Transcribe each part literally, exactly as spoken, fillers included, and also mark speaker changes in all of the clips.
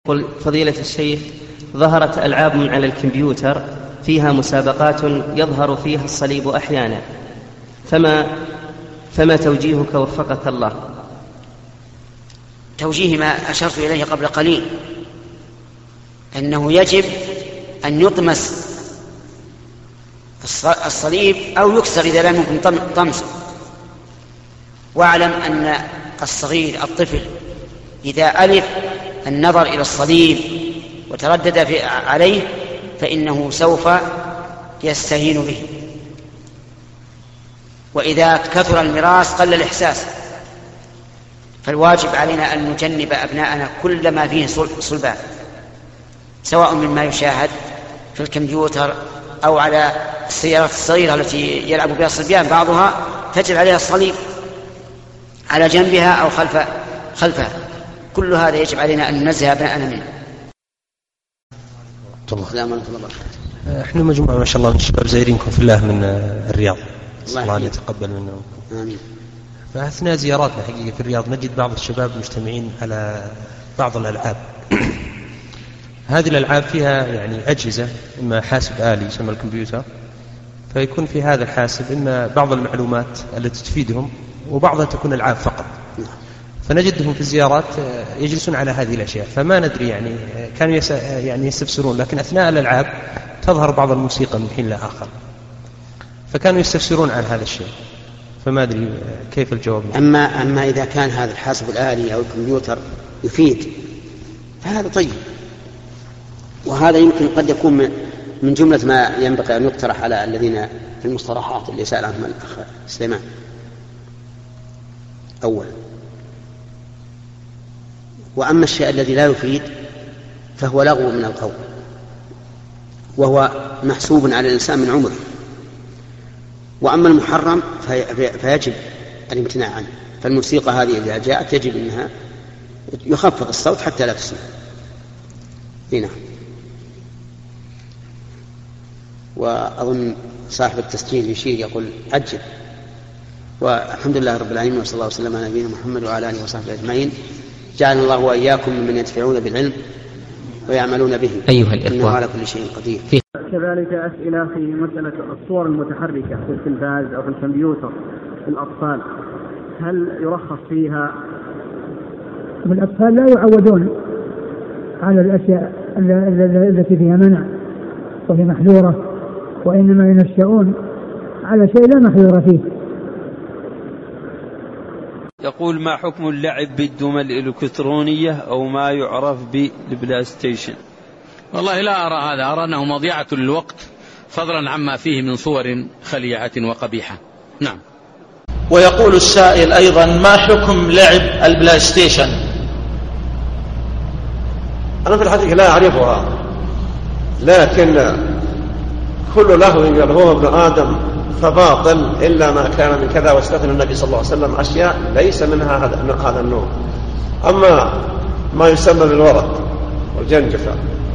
Speaker 1: قل فضيلة الشيخ، ظهرت ألعاب على الكمبيوتر فيها مسابقات يظهر فيها الصليب أحيانا، فما, فما توجيهك وفقك الله؟
Speaker 2: توجيه ما أشرت إليه قبل قليل، أنه يجب أن يطمس الصليب أو يكسر إذا لم يكن طمسه. واعلم أن الصغير الطفل إذا ألف النظر إلى الصليب وتردد في عليه فإنه سوف يستهين به، وإذا كثر المراس قل الإحساس. فالواجب علينا أن نجنب أبناءنا كل ما فيه صلبان، سواء مما يشاهد في الكمبيوتر أو على السيارات الصغيرة التي يلعب بها الصبيان، بعضها تجد عليها الصليب على جنبها أو خلف خلفها. كل هذا يجب علينا أن ننزه أبناءنا منه.
Speaker 3: احنا مجموعة ما شاء الله من الشباب زائرينكم في الله من الرياض، الله يتقبل منا.
Speaker 2: آمين.
Speaker 3: فأثناء زياراتنا حقيقة في الرياض نجد بعض الشباب مجتمعين على بعض الألعاب. هذه الألعاب فيها يعني أجهزة، إما حاسب آلي يسمى الكمبيوتر، فيكون في هذا الحاسب إما بعض المعلومات التي تفيدهم وبعضها تكون ألعاب فقط. فنجدهم في الزيارات يجلسون على هذه الأشياء، فما ندري يعني كانوا يس يعني يستفسرون، لكن أثناء الألعاب تظهر بعض الموسيقى من حين لآخر، فكانوا يستفسرون عن هذا الشيء، فما أدري كيف الجواب.
Speaker 2: أما أما إذا كان هذا الحاسب الآلي أو الكمبيوتر يفيد فهذا طيب، وهذا يمكن قد يكون من جملة ما ينبغي أن يقترح على الذين في المصطلحات اللي سأل عنهم الأخ سليمان أولا. وأما الشيء الذي لا يفيد فهو لغو من القول، وهو محسوب على الإنسان من عمره. وأما المحرم فيجب الامتناع عنه. فالموسيقى هذه إذا جاءت يجب أنها يخفض الصوت حتى لا تسمع. هنا وأظن صاحب التسجيل يشير يقول عجل. والحمد لله رب العالمين، وصلى الله وسلم على نبينا محمد وعلى آله وصحبه أجمعين. جعلنا الله وإياكم ممن ينتفعون بالعلم ويعملون به.
Speaker 1: أيها الإخوة،
Speaker 2: إنه على كل شيء قدير.
Speaker 4: كذلك أسئلة في مسألة الصور المتحركة في التلفاز أو في الكمبيوتر للأطفال، هل يرخص فيها؟
Speaker 5: الأطفال لا يعودون على الأشياء التي فيها منع وهي محذورة، وإنما ينشأون على شيء لا محذور فيه.
Speaker 6: يقول: ما حكم اللعب بالدمى الإلكترونية أو ما يعرف بالبلاي ستيشن؟
Speaker 7: والله لا أرى هذا، أرى أنه مضيعة للوقت، فضلا عما فيه من صور خليعة وقبيحة. نعم.
Speaker 8: ويقول السائل أيضا: ما حكم لعب البلاي ستيشن؟
Speaker 9: أنا في الحقيقة لا أعرفها، لكن كل لهو يلهوه ابن آدم فباطل إلا ما كان من كذا، واستثنى النبي صلى الله عليه وسلم أشياء ليس منها هذا النوع. أما ما يسمى بالورق والجنجفة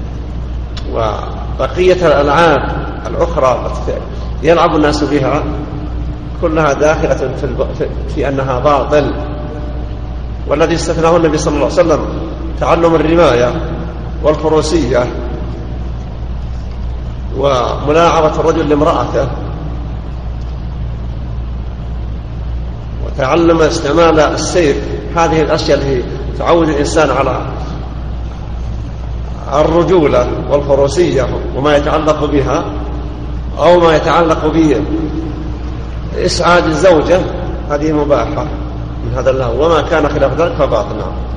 Speaker 9: وبقية الألعاب الأخرى يلعب الناس بها كلها داخلة في, في أنها باطل. والذي استثناه النبي صلى الله عليه وسلم تعلم الرماية والفروسية وملاعبة الرجل لامرأته وتعلم استعمال السيف. هذه الأشياء التي تعود الإنسان على الرجولة والفروسية وما يتعلق بها، أو ما يتعلق به إسعاد الزوجة، هذه مباحة من هذا اللهو، وما كان خلاف ذلك فباطل.